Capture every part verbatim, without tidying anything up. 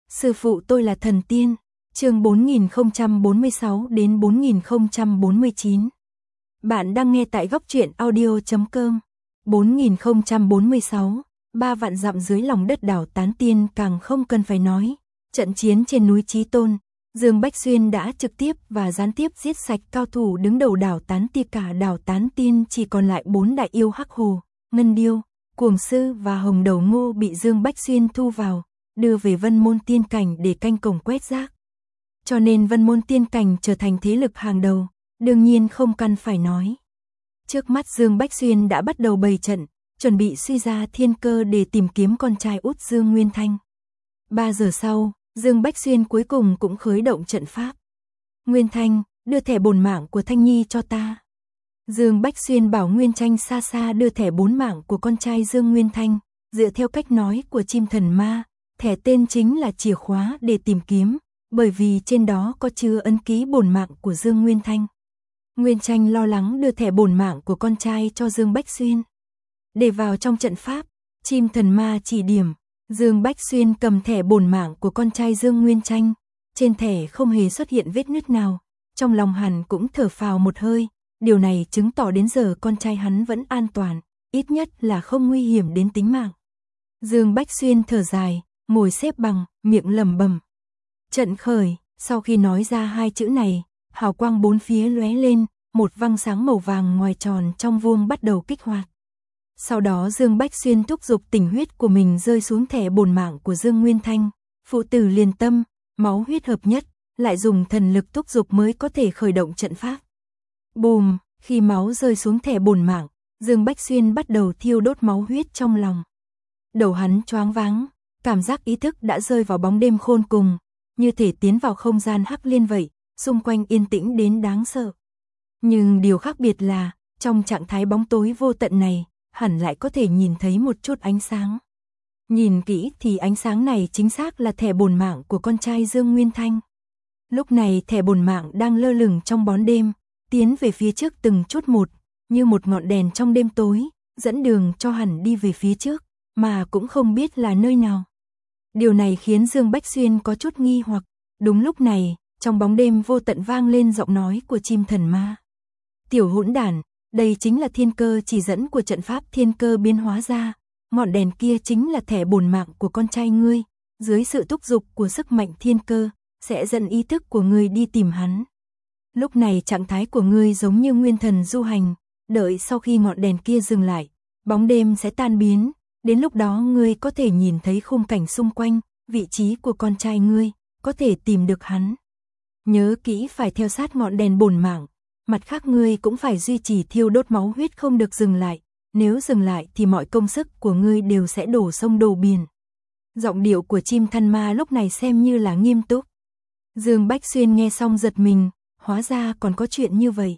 Sư phụ tôi là thần tiên. Chương bốn nghìn không trăm bốn mươi sáu đến bốn nghìn không trăm bốn mươi chín. Bạn đang nghe tại góc truyện audio chấm com. bốn nghìn không trăm bốn mươi sáu, ba vạn dặm dưới lòng đất đảo Tán Tiên càng không cần phải nói. Trận chiến trên núi Chí Tôn, Dương Bách Xuyên đã trực tiếp và gián tiếp giết sạch cao thủ đứng đầu đảo Tán Tiên. Cả đảo Tán Tiên chỉ còn lại bốn đại yêu Hắc Hồ, Ngân Điêu, Cuồng Sư và Hồng Đầu Ngô bị Dương Bách Xuyên thu vào, đưa về Vân Môn Tiên Cảnh để canh cổng quét rác. Cho nên Vân Môn Tiên Cảnh trở thành thế lực hàng đầu, đương nhiên không cần phải nói. Trước mắt Dương Bách Xuyên đã bắt đầu bày trận, chuẩn bị suy ra thiên cơ để tìm kiếm con trai út Dương Nguyên Thanh. Ba giờ sau, Dương Bách Xuyên cuối cùng cũng khởi động trận pháp. Nguyên Thanh, đưa thẻ bổn mạng của Thanh Nhi cho ta. Dương Bách Xuyên bảo Nguyên Tranh xa xa đưa thẻ bốn mạng của con trai Dương Nguyên Thanh, dựa theo cách nói của chim thần ma, thẻ tên chính là chìa khóa để tìm kiếm, bởi vì trên đó có chứa ấn ký bổn mạng của Dương Nguyên Thanh. Nguyên Tranh lo lắng đưa thẻ bổn mạng của con trai cho Dương Bách Xuyên. Để vào trong trận pháp, chim thần ma chỉ điểm, Dương Bách Xuyên cầm thẻ bổn mạng của con trai Dương Nguyên Tranh, trên thẻ không hề xuất hiện vết nứt nào, trong lòng hắn cũng thở phào một hơi, điều này chứng tỏ đến giờ con trai hắn vẫn an toàn, ít nhất là không nguy hiểm đến tính mạng. Dương Bách Xuyên thở dài, ngồi xếp bằng, miệng lẩm bẩm. Trận khởi, sau khi nói ra hai chữ này, hào quang bốn phía lóe lên, một văng sáng màu vàng ngoài tròn trong vuông bắt đầu kích hoạt. Sau đó Dương Bách Xuyên thúc giục tình huyết của mình rơi xuống thẻ bổn mạng của Dương Nguyên Thanh, phụ tử liền tâm, máu huyết hợp nhất, lại dùng thần lực thúc giục mới có thể khởi động trận pháp. Bùm, khi máu rơi xuống thẻ bổn mạng, Dương Bách Xuyên bắt đầu thiêu đốt máu huyết trong lòng. Đầu hắn choáng váng, cảm giác ý thức đã rơi vào bóng đêm khôn cùng, như thể tiến vào không gian hắc liên vậy, xung quanh yên tĩnh đến đáng sợ. Nhưng điều khác biệt là, trong trạng thái bóng tối vô tận này, hẳn lại có thể nhìn thấy một chút ánh sáng. Nhìn kỹ thì ánh sáng này chính xác là thẻ bổn mạng của con trai Dương Nguyên Thanh. Lúc này thẻ bổn mạng đang lơ lửng trong bóng đêm, tiến về phía trước từng chút một, như một ngọn đèn trong đêm tối, dẫn đường cho hẳn đi về phía trước, mà cũng không biết là nơi nào. Điều này khiến Dương Bách Xuyên có chút nghi hoặc. Đúng lúc này, trong bóng đêm vô tận vang lên giọng nói của chim thần ma. Tiểu hỗn đản, đây chính là thiên cơ chỉ dẫn của trận pháp thiên cơ biến hóa ra, ngọn đèn kia chính là thẻ bổn mạng của con trai ngươi, dưới sự thúc giục của sức mạnh thiên cơ, sẽ dẫn ý thức của ngươi đi tìm hắn. Lúc này trạng thái của ngươi giống như nguyên thần du hành, đợi sau khi ngọn đèn kia dừng lại, bóng đêm sẽ tan biến, đến lúc đó ngươi có thể nhìn thấy khung cảnh xung quanh, vị trí của con trai ngươi, có thể tìm được hắn. Nhớ kỹ phải theo sát ngọn đèn bổn mạng, mặt khác ngươi cũng phải duy trì thiêu đốt máu huyết không được dừng lại, nếu dừng lại thì mọi công sức của ngươi đều sẽ đổ sông đổ biển. Giọng điệu của chim thần ma lúc này xem như là nghiêm túc. Dương Bách Xuyên nghe xong giật mình, hóa ra còn có chuyện như vậy.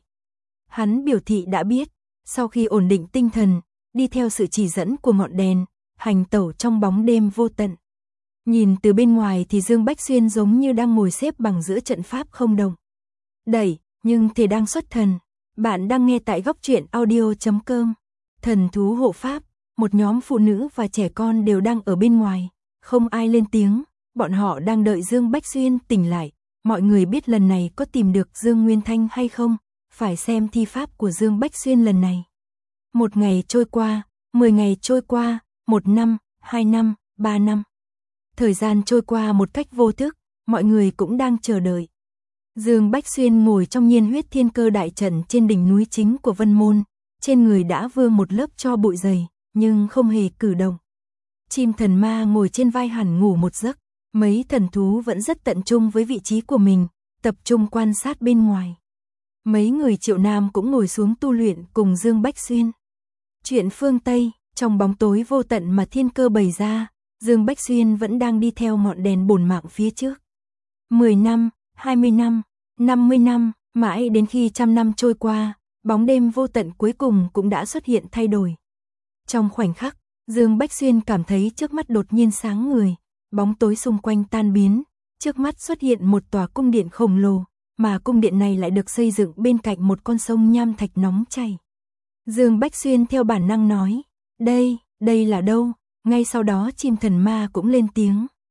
Hắn biểu thị đã biết, sau khi ổn định tinh thần, đi theo sự chỉ dẫn của ngọn đèn, hành tẩu trong bóng đêm vô tận. Nhìn từ bên ngoài thì Dương Bách Xuyên giống như đang ngồi xếp bằng giữa trận pháp không động đẩy, nhưng thể đang xuất thần. Bạn đang nghe tại góc truyện audio chấm com. Thần thú hộ pháp, một nhóm phụ nữ và trẻ con đều đang ở bên ngoài, không ai lên tiếng, bọn họ đang đợi Dương Bách Xuyên tỉnh lại. Mọi người biết lần này có tìm được Dương Nguyên Thanh hay không, phải xem thi pháp của Dương Bách Xuyên lần này. Một ngày trôi qua, mười ngày trôi qua, một năm, hai năm, ba năm. Thời gian trôi qua một cách vô thức, mọi người cũng đang chờ đợi. Dương Bách Xuyên ngồi trong nhiên huyết thiên cơ đại trận trên đỉnh núi chính của Vân Môn, trên người đã vương một lớp tro bụi dày, nhưng không hề cử động. Chim thần ma ngồi trên vai hẳn ngủ một giấc, mấy thần thú vẫn rất tận trung với vị trí của mình, tập trung quan sát bên ngoài. Mấy người Triệu Nam cũng ngồi xuống tu luyện cùng Dương Bách Xuyên. Chuyện phương Tây, trong bóng tối vô tận mà thiên cơ bày ra, Dương Bách Xuyên vẫn đang đi theo ngọn đèn bổn mạng phía trước. mười năm, hai mươi năm, năm mươi năm, mãi đến khi trăm năm trôi qua, bóng đêm vô tận cuối cùng cũng đã xuất hiện thay đổi. Trong khoảnh khắc, Dương Bách Xuyên cảm thấy trước mắt đột nhiên sáng người, bóng tối xung quanh tan biến, trước mắt xuất hiện một tòa cung điện khổng lồ, mà cung điện này lại được xây dựng bên cạnh một con sông nham thạch nóng chảy. Dương Bách Xuyên theo bản năng nói, đây, đây là đâu? Ngay sau đó chim thần ma cũng lên tiếng.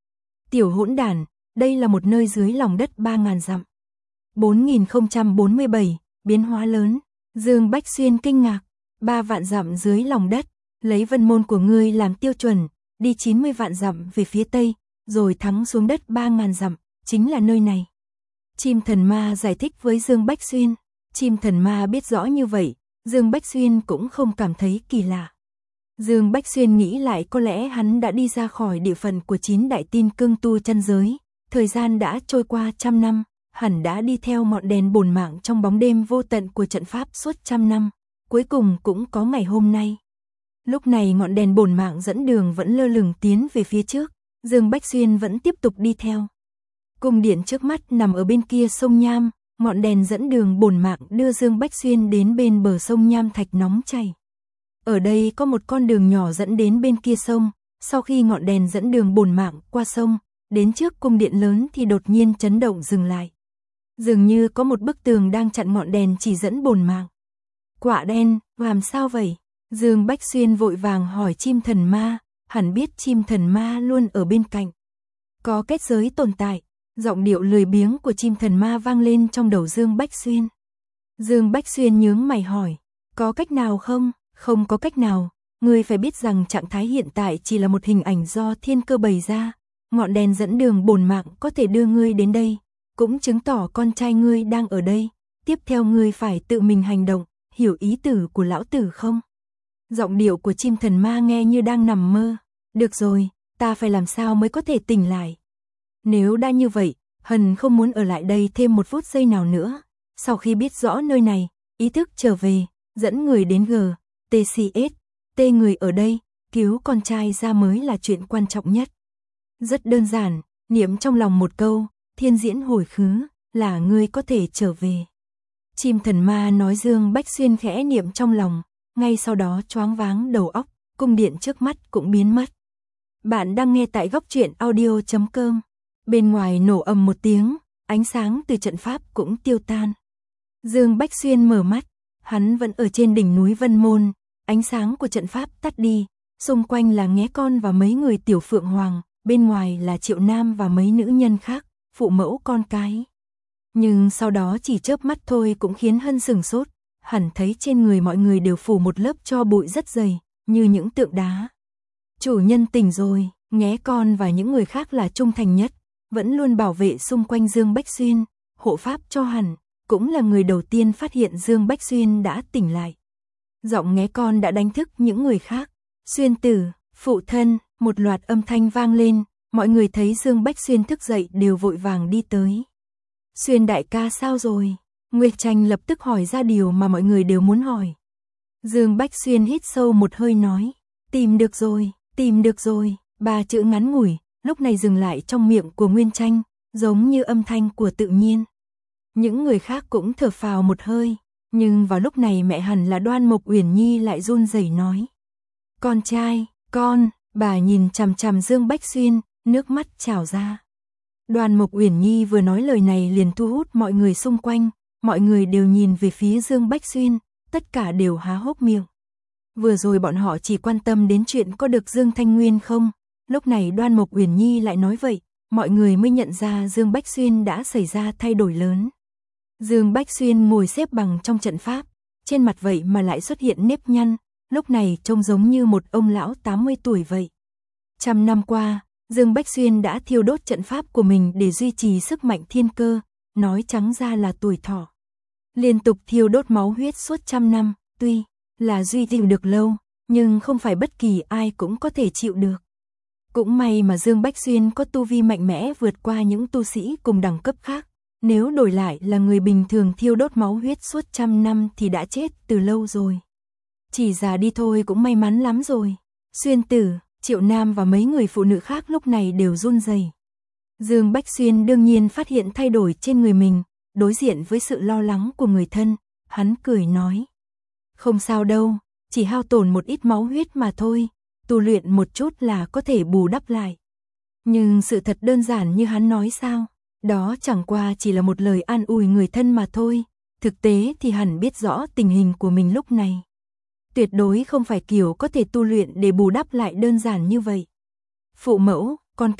Tiểu hỗn đản, đây là một nơi dưới lòng đất ba ngàn dặm. bốn nghìn không trăm bốn mươi bảy, biến hóa lớn. Dương Bách Xuyên kinh ngạc, ba vạn dặm dưới lòng đất, lấy vân môn của ngươi làm tiêu chuẩn, đi chín mươi vạn dặm về phía tây, rồi thắng xuống đất ba ngàn dặm, chính là nơi này. Chim thần ma giải thích với Dương Bách Xuyên. Chim thần ma biết rõ như vậy, Dương Bách Xuyên cũng không cảm thấy kỳ lạ. Dương Bách Xuyên nghĩ lại có lẽ hắn đã đi ra khỏi địa phận của chín đại tin cương tu chân giới, thời gian đã trôi qua trăm năm, hẳn đã đi theo ngọn đèn bổn mạng trong bóng đêm vô tận của trận pháp suốt trăm năm, cuối cùng cũng có ngày hôm nay. Lúc này ngọn đèn bổn mạng dẫn đường vẫn lơ lửng tiến về phía trước, Dương Bách Xuyên vẫn tiếp tục đi theo. Cung điện trước mắt nằm ở bên kia sông Nham, ngọn đèn dẫn đường bổn mạng đưa Dương Bách Xuyên đến bên bờ sông Nham thạch nóng chảy. Ở đây có một con đường nhỏ dẫn đến bên kia sông, sau khi ngọn đèn dẫn đường bổn mạng qua sông, đến trước cung điện lớn thì đột nhiên chấn động dừng lại. Dường như có một bức tường đang chặn ngọn đèn chỉ dẫn bổn mạng. Quạ đen, làm sao vậy? Dương Bách Xuyên vội vàng hỏi chim thần ma, hẳn biết chim thần ma luôn ở bên cạnh. Có kết giới tồn tại, giọng điệu lười biếng của chim thần ma vang lên trong đầu Dương Bách Xuyên. Dương Bách Xuyên nhướng mày hỏi, có cách nào không? Không có cách nào, ngươi phải biết rằng trạng thái hiện tại chỉ là một hình ảnh do thiên cơ bày ra, ngọn đèn dẫn đường bổn mạng có thể đưa ngươi đến đây, cũng chứng tỏ con trai ngươi đang ở đây, tiếp theo ngươi phải tự mình hành động, hiểu ý tử của lão tử không? Giọng điệu của chim thần ma nghe như đang nằm mơ. Được rồi, ta phải làm sao mới có thể tỉnh lại? Nếu đã như vậy, Hần không muốn ở lại đây thêm một phút giây nào nữa. Sau khi biết rõ nơi này, ý thức trở về, dẫn người đến G, T C S, T người ở đây, cứu con trai ra mới là chuyện quan trọng nhất. Rất đơn giản, niệm trong lòng một câu, thiên diễn hồi khứ, là ngươi có thể trở về. Chim thần ma nói. Dương Bách Xuyên khẽ niệm trong lòng, ngay sau đó choáng váng đầu óc, cung điện trước mắt cũng biến mất. Bạn đang nghe tại góc truyện audio chấm com. Bên ngoài nổ ầm một tiếng, ánh sáng từ trận pháp cũng tiêu tan. Dương Bách Xuyên mở mắt, hắn vẫn ở trên đỉnh núi Vân Môn, ánh sáng của trận pháp tắt đi, xung quanh là Nghé Con và mấy người tiểu phượng hoàng, bên ngoài là Triệu Nam và mấy nữ nhân khác, phụ mẫu con cái. Nhưng sau đó chỉ chớp mắt thôi cũng khiến Hân sửng sốt, hẳn thấy trên người mọi người đều phủ một lớp tro bụi rất dày, như những tượng đá. Chủ nhân tỉnh rồi, Nghé Con và những người khác là trung thành nhất, vẫn luôn bảo vệ xung quanh Dương Bách Xuyên, hộ pháp cho hẳn, cũng là người đầu tiên phát hiện Dương Bách Xuyên đã tỉnh lại. Giọng Nghé Con đã đánh thức những người khác. Xuyên tử, phụ thân, một loạt âm thanh vang lên, mọi người thấy Dương Bách Xuyên thức dậy đều vội vàng đi tới. Xuyên đại ca sao rồi? Nguyệt Tranh lập tức hỏi ra điều mà mọi người đều muốn hỏi. Dương Bách Xuyên hít sâu một hơi nói, tìm được rồi, tìm được rồi, ba chữ ngắn ngủi, lúc này dừng lại trong miệng của Nguyên Tranh, giống như âm thanh của tự nhiên. Những người khác cũng thở phào một hơi, nhưng vào lúc này mẹ hẳn là Đoan Mộc Uyển Nhi lại run rẩy nói. Con trai, con, bà nhìn chằm chằm Dương Bách Xuyên, nước mắt trào ra. Đoan Mộc Uyển Nhi vừa nói lời này liền thu hút mọi người xung quanh, mọi người đều nhìn về phía Dương Bách Xuyên, tất cả đều há hốc miệng. Vừa rồi bọn họ chỉ quan tâm đến chuyện có được Dương Thanh Nguyên không, lúc này Đoan Mộc Uyển Nhi lại nói vậy, mọi người mới nhận ra Dương Bách Xuyên đã xảy ra thay đổi lớn. Dương Bách Xuyên ngồi xếp bằng trong trận pháp, trên mặt vậy mà lại xuất hiện nếp nhăn, lúc này trông giống như một ông lão tám mươi tuổi vậy. Trăm năm qua, Dương Bách Xuyên đã thiêu đốt trận pháp của mình để duy trì sức mạnh thiên cơ, nói trắng ra là tuổi thọ. Liên tục thiêu đốt máu huyết suốt trăm năm, tuy là duy trì được lâu, nhưng không phải bất kỳ ai cũng có thể chịu được. Cũng may mà Dương Bách Xuyên có tu vi mạnh mẽ vượt qua những tu sĩ cùng đẳng cấp khác, nếu đổi lại là người bình thường thiêu đốt máu huyết suốt trăm năm thì đã chết từ lâu rồi. Chỉ già đi thôi cũng may mắn lắm rồi. Xuyên tử, Triệu Nam và mấy người phụ nữ khác lúc này đều run rẩy. Dương Bách Xuyên đương nhiên phát hiện thay đổi trên người mình, đối diện với sự lo lắng của người thân, hắn cười nói. Không sao đâu, chỉ hao tổn một ít máu huyết mà thôi, tu luyện một chút là có thể bù đắp lại. Nhưng sự thật đơn giản như hắn nói sao, đó chẳng qua chỉ là một lời an ủi người thân mà thôi, thực tế thì hẳn biết rõ tình hình của mình lúc này. Tuyệt đối không phải kiểu có thể tu luyện để bù đắp lại đơn giản như vậy. Phụ mẫu, con cái,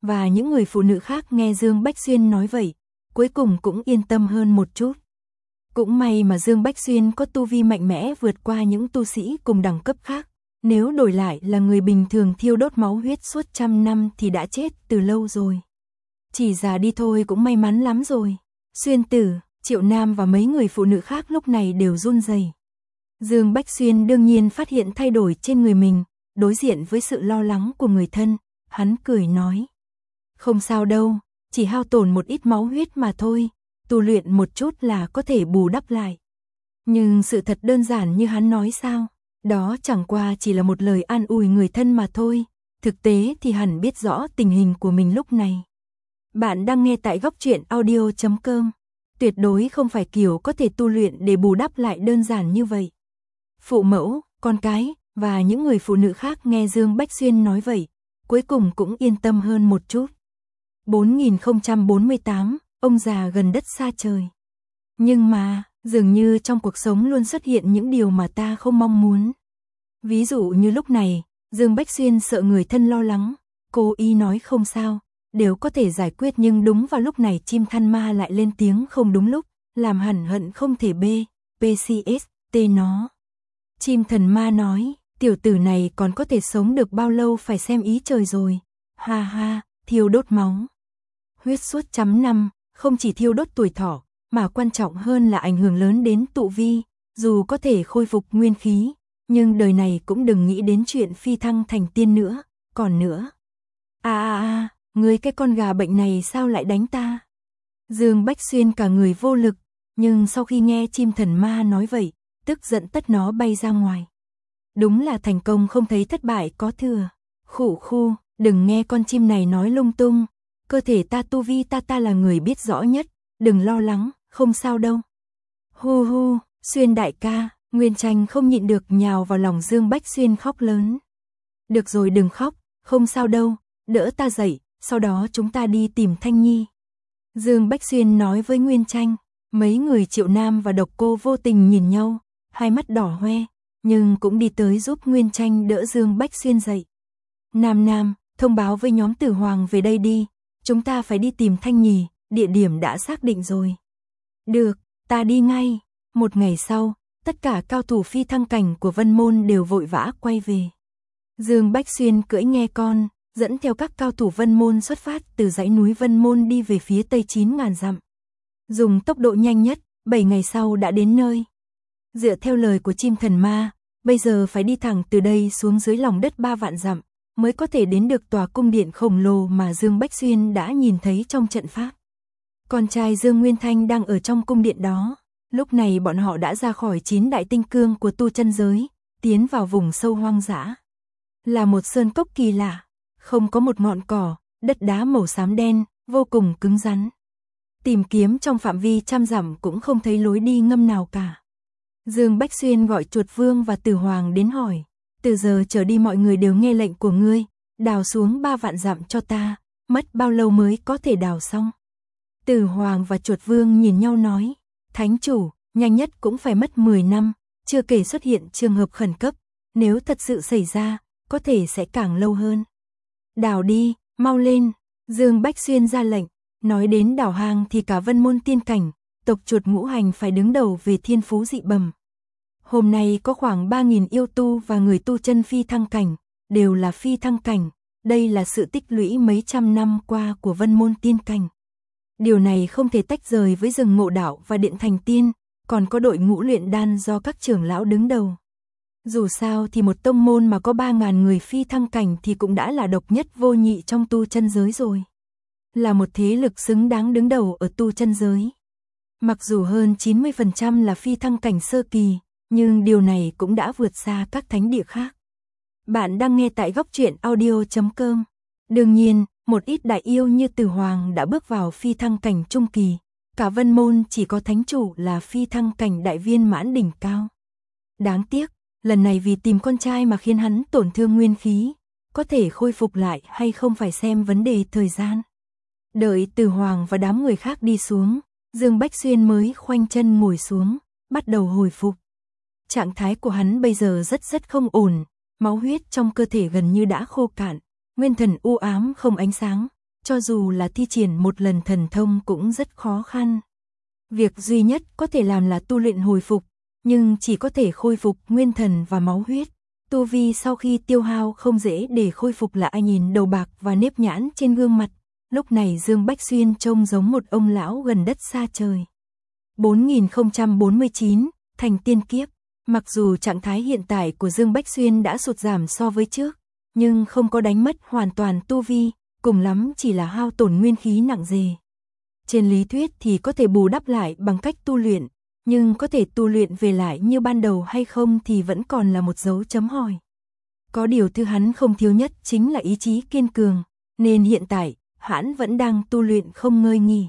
và những người phụ nữ khác nghe Dương Bách Xuyên nói vậy, cuối cùng cũng yên tâm hơn một chút. Cũng may mà Dương Bách Xuyên có tu vi mạnh mẽ vượt qua những tu sĩ cùng đẳng cấp khác, nếu đổi lại là người bình thường thiêu đốt máu huyết suốt trăm năm thì đã chết từ lâu rồi. Chỉ già đi thôi cũng may mắn lắm rồi. Xuyên Tử, Triệu Nam và mấy người phụ nữ khác lúc này đều run rẩy. Dương Bách Xuyên đương nhiên phát hiện thay đổi trên người mình, đối diện với sự lo lắng của người thân, hắn cười nói. Không sao đâu, chỉ hao tổn một ít máu huyết mà thôi, tu luyện một chút là có thể bù đắp lại. Nhưng sự thật đơn giản như hắn nói sao, đó chẳng qua chỉ là một lời an ủi người thân mà thôi, thực tế thì hẳn biết rõ tình hình của mình lúc này. Bạn đang nghe tại góc truyện audio chấm com, tuyệt đối không phải kiểu có thể tu luyện để bù đắp lại đơn giản như vậy. Phụ mẫu, con cái, và những người phụ nữ khác nghe Dương Bách Xuyên nói vậy, cuối cùng cũng yên tâm hơn một chút. bốn nghìn không trăm bốn mươi tám, ông già gần đất xa trời. Nhưng mà, dường như trong cuộc sống luôn xuất hiện những điều mà ta không mong muốn. Ví dụ như lúc này, Dương Bách Xuyên sợ người thân lo lắng, cô y nói không sao, đều có thể giải quyết, nhưng đúng vào lúc này chim than ma lại lên tiếng không đúng lúc, làm hẳn hận không thể bê, pê xê ét, tê nó. Chim thần ma nói, tiểu tử này còn có thể sống được bao lâu phải xem ý trời rồi. Ha ha, thiêu đốt máu huyết suốt trăm năm, không chỉ thiêu đốt tuổi thọ, mà quan trọng hơn là ảnh hưởng lớn đến tụ vi, dù có thể khôi phục nguyên khí, nhưng đời này cũng đừng nghĩ đến chuyện phi thăng thành tiên nữa, còn nữa. À à à, ngươi cái con gà bệnh này sao lại đánh ta? Dương Bách Xuyên cả người vô lực, nhưng sau khi nghe chim thần ma nói vậy, tức giận tất nó bay ra ngoài. Đúng là thành công không thấy thất bại có thừa. Khụ khu, đừng nghe con chim này nói lung tung, cơ thể ta tu vi ta ta là người biết rõ nhất, đừng lo lắng, không sao đâu. Hu hu, Xuyên đại ca, Nguyên Tranh không nhịn được nhào vào lòng Dương Bách Xuyên khóc lớn. Được rồi đừng khóc, không sao đâu, đỡ ta dậy, sau đó chúng ta đi tìm Thanh Nhi. Dương Bách Xuyên nói với Nguyên Tranh, mấy người Triệu Nam và Độc Cô vô tình nhìn nhau, hai mắt đỏ hoe, nhưng cũng đi tới giúp Nguyên Tranh đỡ Dương Bách Xuyên dậy. Nam Nam, thông báo với nhóm Tử Hoàng về đây đi, chúng ta phải đi tìm Thanh Nhi, địa điểm đã xác định rồi. Được, ta đi ngay. Một ngày sau, tất cả cao thủ phi thăng cảnh của Vân Môn đều vội vã quay về. Dương Bách Xuyên cưỡi nghe con, dẫn theo các cao thủ Vân Môn xuất phát từ dãy núi Vân Môn đi về phía tây chín ngàn dặm. Dùng tốc độ nhanh nhất, bảy ngày sau đã đến nơi. Dựa theo lời của chim thần ma, bây giờ phải đi thẳng từ đây xuống dưới lòng đất ba vạn dặm, mới có thể đến được tòa cung điện khổng lồ mà Dương Bách Xuyên đã nhìn thấy trong trận pháp. Con trai Dương Nguyên Thanh đang ở trong cung điện đó. Lúc này bọn họ đã ra khỏi chín đại tinh cương của tu chân giới, tiến vào vùng sâu hoang dã. Là một sơn cốc kỳ lạ, không có một ngọn cỏ, đất đá màu xám đen, vô cùng cứng rắn. Tìm kiếm trong phạm vi trăm dặm cũng không thấy lối đi ngâm nào cả. Dương Bách Xuyên gọi Chuột Vương và Tử Hoàng đến hỏi, từ giờ trở đi mọi người đều nghe lệnh của ngươi, đào xuống ba vạn dặm cho ta, mất bao lâu mới có thể đào xong? Tử Hoàng và Chuột Vương nhìn nhau nói, Thánh chủ, nhanh nhất cũng phải mất mười năm, chưa kể xuất hiện trường hợp khẩn cấp, nếu thật sự xảy ra, có thể sẽ càng lâu hơn. Đào đi, mau lên, Dương Bách Xuyên ra lệnh, nói đến đào hang thì cả Vân Môn tiên cảnh, tộc chuột ngũ hành phải đứng đầu về thiên phú dị bẩm. Hôm nay có khoảng ba nghìn yêu tu và người tu chân phi thăng cảnh, đều là phi thăng cảnh, đây là sự tích lũy mấy trăm năm qua của Vân Môn tiên cảnh. Điều này không thể tách rời với rừng ngộ đạo và điện thành tiên, còn có đội ngũ luyện đan do các trưởng lão đứng đầu. Dù sao thì một tông môn mà có ba ngàn người phi thăng cảnh thì cũng đã là độc nhất vô nhị trong tu chân giới rồi. Là một thế lực xứng đáng đứng đầu ở tu chân giới. Mặc dù hơn chín mươi phần trăm là phi thăng cảnh sơ kỳ, nhưng điều này cũng đã vượt xa các thánh địa khác. Bạn đang nghe tại góc truyện audio chấm com. Đương nhiên, một ít đại yêu như Tử Hoàng đã bước vào phi thăng cảnh trung kỳ, cả Vân Môn chỉ có thánh chủ là phi thăng cảnh đại viên mãn đỉnh cao. Đáng tiếc, lần này vì tìm con trai mà khiến hắn tổn thương nguyên khí, có thể khôi phục lại hay không phải xem vấn đề thời gian. Đợi Tử Hoàng và đám người khác đi xuống, Dương Bách Xuyên mới khoanh chân ngồi xuống, bắt đầu hồi phục. Trạng thái của hắn bây giờ rất rất không ổn, máu huyết trong cơ thể gần như đã khô cạn, nguyên thần u ám không ánh sáng, cho dù là thi triển một lần thần thông cũng rất khó khăn. Việc duy nhất có thể làm là tu luyện hồi phục, nhưng chỉ có thể khôi phục nguyên thần và máu huyết. Tu vi sau khi tiêu hao không dễ để khôi phục là ai nhìn đầu bạc và nếp nhãn trên gương mặt. Lúc này Dương Bách Xuyên trông giống một ông lão gần đất xa trời. bốn nghìn không trăm bốn mươi chín, thành tiên kiếp. Mặc dù trạng thái hiện tại của Dương Bách Xuyên đã sụt giảm so với trước, nhưng không có đánh mất hoàn toàn tu vi, cùng lắm chỉ là hao tổn nguyên khí nặng nề. Trên lý thuyết thì có thể bù đắp lại bằng cách tu luyện, nhưng có thể tu luyện về lại như ban đầu hay không thì vẫn còn là một dấu chấm hỏi. Có điều thứ hắn không thiếu nhất chính là ý chí kiên cường, nên hiện tại, hắn vẫn đang tu luyện không ngơi nghỉ.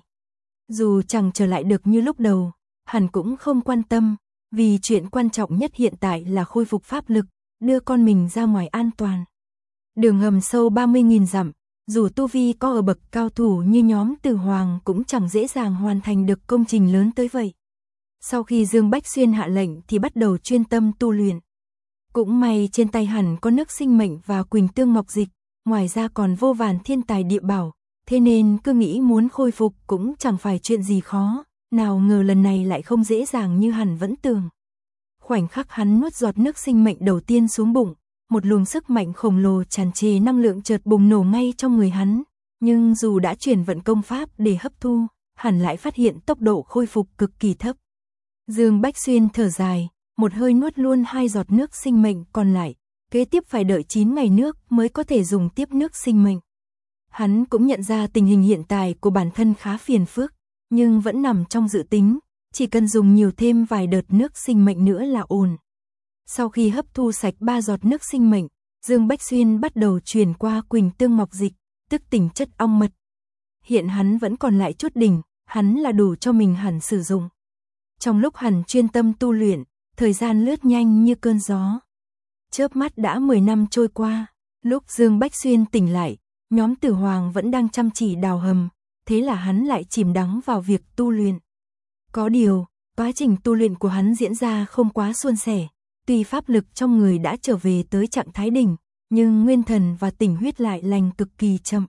Dù chẳng trở lại được như lúc đầu, hắn cũng không quan tâm, vì chuyện quan trọng nhất hiện tại là khôi phục pháp lực, đưa con mình ra ngoài an toàn. Đường hầm sâu ba mươi nghìn dặm, dù tu vi có ở bậc cao thủ như nhóm Từ Hoàng cũng chẳng dễ dàng hoàn thành được công trình lớn tới vậy. Sau khi Dương Bách Xuyên hạ lệnh thì bắt đầu chuyên tâm tu luyện. Cũng may trên tay hắn có nước sinh mệnh và Quỳnh Tương Ngọc Dịch, ngoài ra còn vô vàn thiên tài địa bảo, thế nên cứ nghĩ muốn khôi phục cũng chẳng phải chuyện gì khó, nào ngờ lần này lại không dễ dàng như hắn vẫn tưởng. Khoảnh khắc hắn nuốt giọt nước sinh mệnh đầu tiên xuống bụng, một luồng sức mạnh khổng lồ tràn trề năng lượng chợt bùng nổ ngay trong người hắn, nhưng dù đã chuyển vận công pháp để hấp thu, hắn lại phát hiện tốc độ khôi phục cực kỳ thấp. Dương Bách Xuyên thở dài, một hơi nuốt luôn hai giọt nước sinh mệnh còn lại, kế tiếp phải đợi chín ngày nước mới có thể dùng tiếp nước sinh mệnh. Hắn cũng nhận ra tình hình hiện tại của bản thân khá phiền phức, nhưng vẫn nằm trong dự tính, chỉ cần dùng nhiều thêm vài đợt nước sinh mệnh nữa là ổn. Sau khi hấp thu sạch ba giọt nước sinh mệnh, Dương Bách Xuyên bắt đầu chuyển qua Quỳnh Tương Ngọc Dịch, tức tỉnh chất ong mật. Hiện hắn vẫn còn lại chút đỉnh, hắn là đủ cho mình hẳn sử dụng. Trong lúc hắn chuyên tâm tu luyện, thời gian lướt nhanh như cơn gió. Chớp mắt đã mười năm trôi qua, lúc Dương Bách Xuyên tỉnh lại, nhóm Tử Hoàng vẫn đang chăm chỉ đào hầm, thế là hắn lại chìm đắm vào việc tu luyện. Có điều, quá trình tu luyện của hắn diễn ra không quá suôn sẻ, tuy pháp lực trong người đã trở về tới trạng thái đỉnh, nhưng nguyên thần và tỉnh huyết lại lành cực kỳ chậm.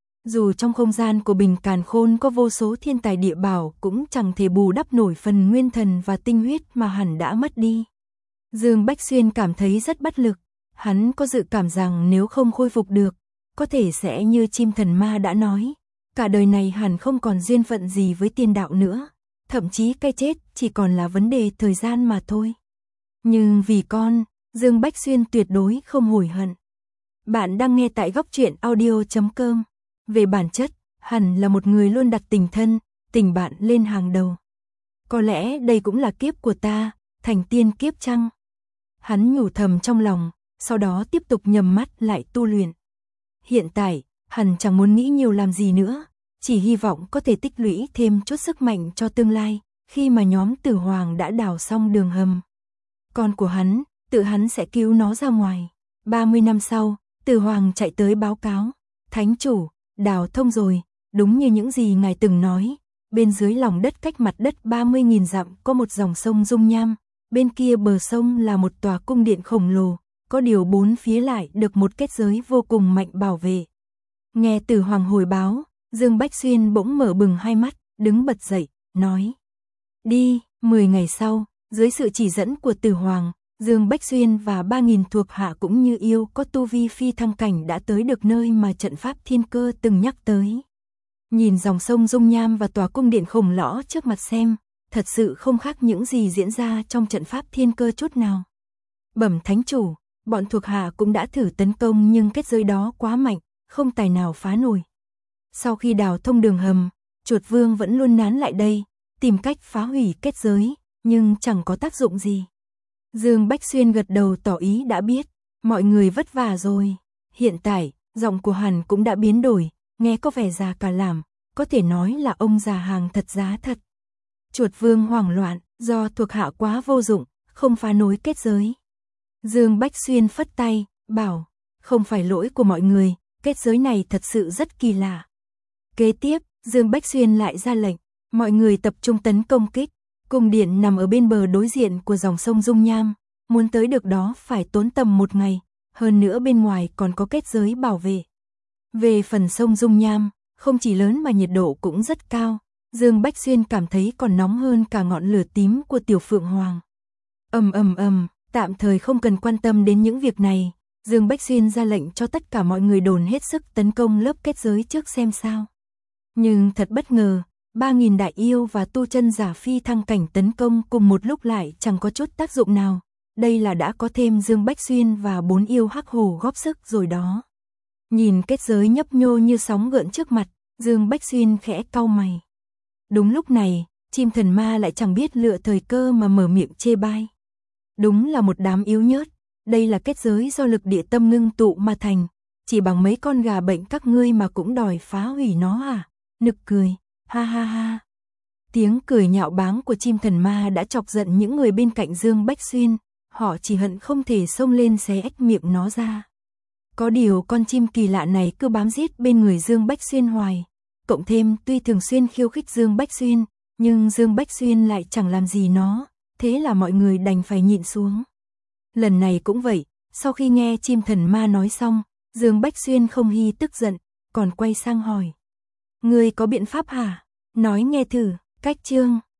Dù trong không gian của Bình Càn Khôn có vô số thiên tài địa bảo cũng chẳng thể bù đắp nổi phần nguyên thần và tinh huyết mà hắn đã mất đi. Dương Bách Xuyên cảm thấy rất bất lực, hắn có dự cảm rằng nếu không khôi phục được, có thể sẽ như chim thần ma đã nói, cả đời này hắn không còn duyên phận gì với tiên đạo nữa, thậm chí cái chết chỉ còn là vấn đề thời gian mà thôi. Nhưng vì con, Dương Bách Xuyên tuyệt đối không hối hận. Bạn đang nghe tại góc truyện audio chấm com. Về bản chất, hắn là một người luôn đặt tình thân, tình bạn lên hàng đầu. Có lẽ đây cũng là kiếp của ta, thành tiên kiếp chăng? Hắn nhủ thầm trong lòng, sau đó tiếp tục nhắm mắt lại tu luyện. Hiện tại, hắn chẳng muốn nghĩ nhiều làm gì nữa, chỉ hy vọng có thể tích lũy thêm chút sức mạnh cho tương lai, khi mà nhóm Tử Hoàng đã đào xong đường hầm. Con của hắn, tự hắn sẽ cứu nó ra ngoài. ba mươi năm sau, Tử Hoàng chạy tới báo cáo, Thánh chủ, đào thông rồi, đúng như những gì ngài từng nói, bên dưới lòng đất cách mặt đất ba mươi nghìn dặm có một dòng sông dung nham, bên kia bờ sông là một tòa cung điện khổng lồ, có điều bốn phía lại được một kết giới vô cùng mạnh bảo vệ. Nghe Tử Hoàng hồi báo, Dương Bách Xuyên bỗng mở bừng hai mắt, đứng bật dậy, nói: đi. Mười ngày sau, dưới sự chỉ dẫn của Tử Hoàng, Dương Bách Xuyên và ba nghìn thuộc hạ cũng như yêu có tu vi phi thăng cảnh đã tới được nơi mà trận pháp thiên cơ từng nhắc tới. Nhìn dòng sông dung nham và tòa cung điện khổng lõ trước mặt xem, thật sự không khác những gì diễn ra trong trận pháp thiên cơ chút nào. Bẩm thánh chủ, bọn thuộc hạ cũng đã thử tấn công nhưng kết giới đó quá mạnh, không tài nào phá nổi. Sau khi đào thông đường hầm, Chuột Vương vẫn luôn nán lại đây, tìm cách phá hủy kết giới, nhưng chẳng có tác dụng gì. Dương Bách Xuyên gật đầu tỏ ý đã biết, mọi người vất vả rồi. Hiện tại, giọng của hắn cũng đã biến đổi, nghe có vẻ già cả làm, có thể nói là ông già hàng thật giá thật. Chuột Vương hoảng loạn, do thuộc hạ quá vô dụng, không phá nối kết giới. Dương Bách Xuyên phất tay, bảo, không phải lỗi của mọi người, kết giới này thật sự rất kỳ lạ. Kế tiếp, Dương Bách Xuyên lại ra lệnh, mọi người tập trung tấn công kích. Cung điện nằm ở bên bờ đối diện của dòng sông Dung Nham, muốn tới được đó phải tốn tầm một ngày, hơn nữa bên ngoài còn có kết giới bảo vệ. Về phần sông Dung Nham, Không chỉ lớn mà nhiệt độ cũng rất cao, Dương Bách Xuyên cảm thấy còn nóng hơn cả ngọn lửa tím của Tiểu Phượng Hoàng. Ầm ầm ầm, tạm thời không cần quan tâm đến những việc này, Dương Bách Xuyên ra lệnh cho tất cả mọi người dồn hết sức tấn công lớp kết giới trước xem sao. Nhưng thật bất ngờ, ba nghìn đại yêu và tu chân giả phi thăng cảnh tấn công cùng một lúc lại chẳng có chút tác dụng nào. Đây là đã có thêm Dương Bách Xuyên và bốn yêu hắc hổ góp sức rồi đó. Nhìn kết giới nhấp nhô như sóng gợn trước mặt, Dương Bách Xuyên khẽ cau mày. Đúng lúc này, chim thần ma lại chẳng biết lựa thời cơ mà mở miệng chê bai. Đúng là một đám yếu nhớt, đây là kết giới do lực địa tâm ngưng tụ mà thành, chỉ bằng mấy con gà bệnh các ngươi mà cũng đòi phá hủy nó à? Nực cười, ha ha ha. Tiếng cười nhạo báng của chim thần ma đã chọc giận những người bên cạnh Dương Bách Xuyên, họ chỉ hận không thể xông lên xé ếch miệng nó ra. Có điều con chim kỳ lạ này cứ bám giết bên người Dương Bách Xuyên hoài, cộng thêm tuy thường xuyên khiêu khích Dương Bách Xuyên, nhưng Dương Bách Xuyên lại chẳng làm gì nó, thế là mọi người đành phải nhịn xuống. Lần này cũng vậy, sau khi nghe chim thần ma nói xong, Dương Bách Xuyên không hy tức giận, còn quay sang hỏi. Ngươi có biện pháp hả? Nói nghe thử, cách chương.